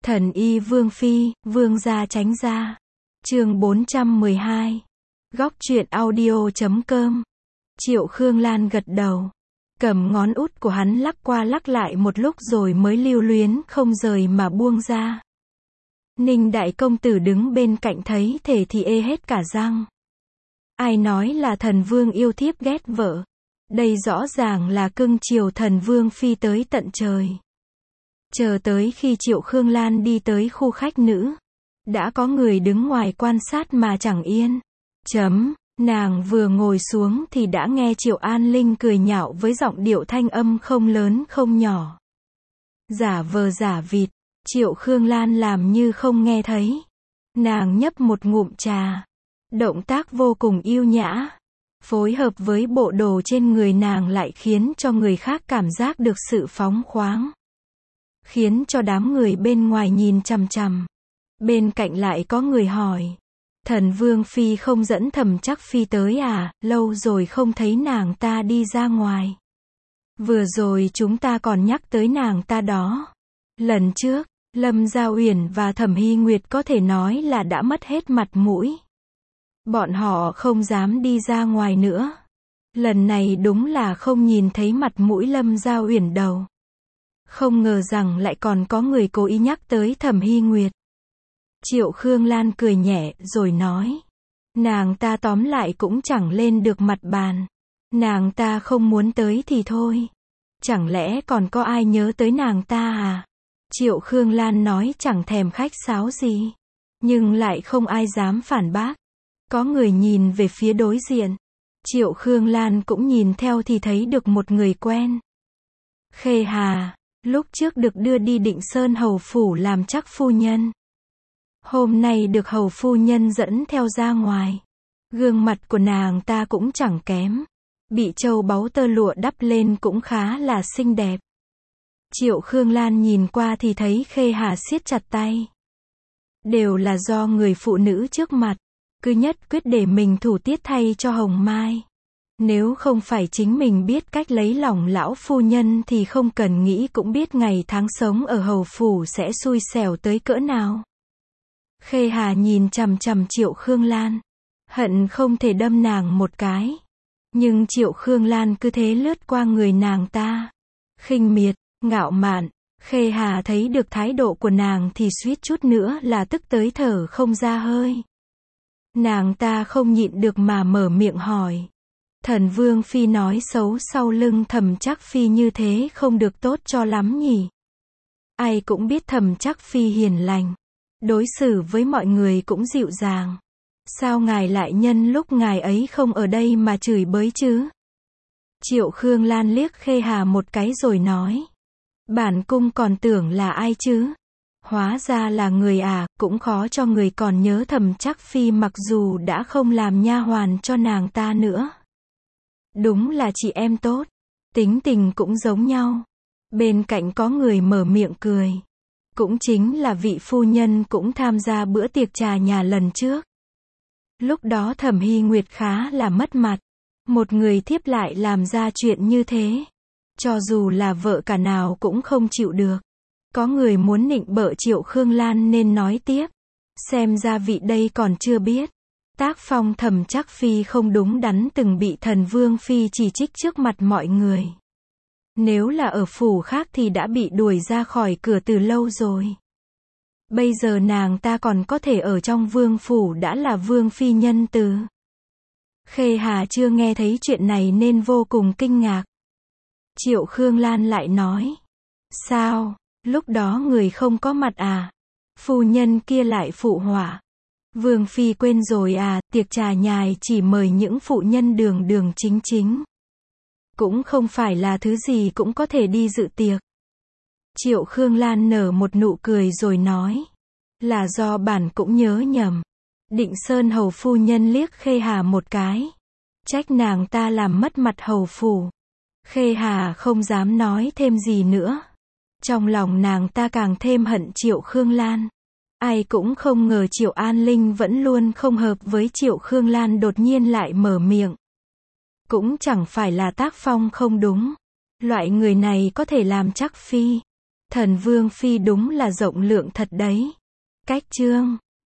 Thần y Vương Phi, Vương gia tránh ra. Chương 412. Góc truyện audio.com. Triệu Khương Lan gật đầu, cầm ngón út của hắn lắc qua lắc lại một lúc rồi mới lưu luyến không rời mà buông ra. Ninh đại công tử đứng bên cạnh thấy thể thì ê hết cả răng. Ai nói là thần vương yêu thiếp ghét vợ? Đây rõ ràng là cưng chiều thần vương phi tới tận trời. Chờ tới khi Triệu Khương Lan đi tới khu khách nữ, đã có người đứng ngoài quan sát mà chẳng yên. Nàng vừa ngồi xuống thì đã nghe Triệu An Linh cười nhạo với giọng điệu thanh âm không lớn không nhỏ. Giả vờ giả vịt, Triệu Khương Lan làm như không nghe thấy. Nàng nhấp một ngụm trà, động tác vô cùng yêu nhã, phối hợp với bộ đồ trên người nàng lại khiến cho người khác cảm giác được sự phóng khoáng, khiến cho đám người bên ngoài nhìn chằm chằm. Bên cạnh lại có người hỏi, thần vương phi không dẫn Thẩm Trắc Phi tới à, lâu rồi không thấy nàng ta đi ra ngoài. Vừa rồi chúng ta còn nhắc tới nàng ta đó. Lần trước, Lâm Gia Uyển và Thẩm Hy Nguyệt có thể nói là đã mất hết mặt mũi. Bọn họ không dám đi ra ngoài nữa. Lần này đúng là không nhìn thấy mặt mũi Lâm Gia Uyển đâu. Không ngờ rằng lại còn có người cố ý nhắc tới Thẩm Hy Nguyệt. Triệu Khương Lan cười nhẹ rồi nói, nàng ta tóm lại cũng chẳng lên được mặt bàn. Nàng ta không muốn tới thì thôi. Chẳng lẽ còn có ai nhớ tới nàng ta à? Triệu Khương Lan nói chẳng thèm khách sáo gì, nhưng lại không ai dám phản bác. Có người nhìn về phía đối diện. Triệu Khương Lan cũng nhìn theo thì thấy được một người quen. Khê Hà, lúc trước được đưa đi Định Sơn hầu phủ làm Trắc phu nhân. Hôm nay được hầu phu nhân dẫn theo ra ngoài. Gương mặt của nàng ta cũng chẳng kém. Bị châu báu tơ lụa đắp lên cũng khá là xinh đẹp. Triệu Khương Lan nhìn qua thì thấy Khê Hà siết chặt tay. Đều là do người phụ nữ trước mặt, cứ nhất quyết để mình thủ tiết thay cho Hồng Mai. Nếu không phải chính mình biết cách lấy lòng lão phu nhân thì không cần nghĩ cũng biết ngày tháng sống ở hầu phủ sẽ xui xẻo tới cỡ nào. Khê Hà nhìn chằm chằm Triệu Khương Lan, hận không thể đâm nàng một cái. Nhưng Triệu Khương Lan cứ thế lướt qua người nàng ta, khinh miệt, ngạo mạn. Khê Hà thấy được thái độ của nàng thì suýt chút nữa là tức tới thở không ra hơi. Nàng ta không nhịn được mà mở miệng hỏi, thần vương phi nói xấu sau lưng Thẩm Trắc Phi như thế không được tốt cho lắm nhỉ? Ai cũng biết Thẩm Trắc Phi hiền lành, đối xử với mọi người cũng dịu dàng. Sao ngài lại nhân lúc ngài ấy không ở đây mà chửi bới chứ? Triệu Khương Lan liếc Khê Hà một cái rồi nói, bản cung còn tưởng là ai chứ? Hóa ra là người à, cũng khó cho người còn nhớ Thẩm Trắc Phi mặc dù đã không làm nha hoàn cho nàng ta nữa. Đúng là chị em tốt, tính tình cũng giống nhau. Bên cạnh có người mở miệng cười. Cũng chính là vị phu nhân cũng tham gia bữa tiệc trà nhà lần trước. Lúc đó Thẩm Hy Nguyệt khá là mất mặt. Một người thiếp lại làm ra chuyện như thế. Cho dù là vợ cả nào cũng không chịu được. Có người muốn nịnh bợ Triệu Khương Lan nên nói tiếp. Xem ra vị đây còn chưa biết. Tác phong Thẩm Trắc Phi không đúng đắn từng bị thần vương phi chỉ trích trước mặt mọi người. Nếu là ở phủ khác thì đã bị đuổi ra khỏi cửa từ lâu rồi. Bây giờ nàng ta còn có thể ở trong vương phủ đã là vương phi nhân từ. Khê Hà chưa nghe thấy chuyện này nên vô cùng kinh ngạc. Triệu Khương Lan lại nói, sao, lúc đó người không có mặt à? Phu nhân kia lại phụ họa, vương phi quên rồi à, tiệc trà nhài chỉ mời những phụ nhân đường đường chính chính. Cũng không phải là thứ gì cũng có thể đi dự tiệc. Triệu Khương Lan nở một nụ cười rồi nói, là do bản cũng nhớ nhầm. Định Sơn hầu phu nhân liếc Khê Hà một cái, trách nàng ta làm mất mặt hầu phủ. Khê Hà không dám nói thêm gì nữa. Trong lòng nàng ta càng thêm hận Triệu Khương Lan. Ai cũng không ngờ Triệu An Linh vẫn luôn không hợp với Triệu Khương Lan đột nhiên lại mở miệng. Cũng chẳng phải là tác phong không đúng. Loại người này có thể làm Trắc Phi. Thần Vương Phi đúng là rộng lượng thật đấy. Cách chương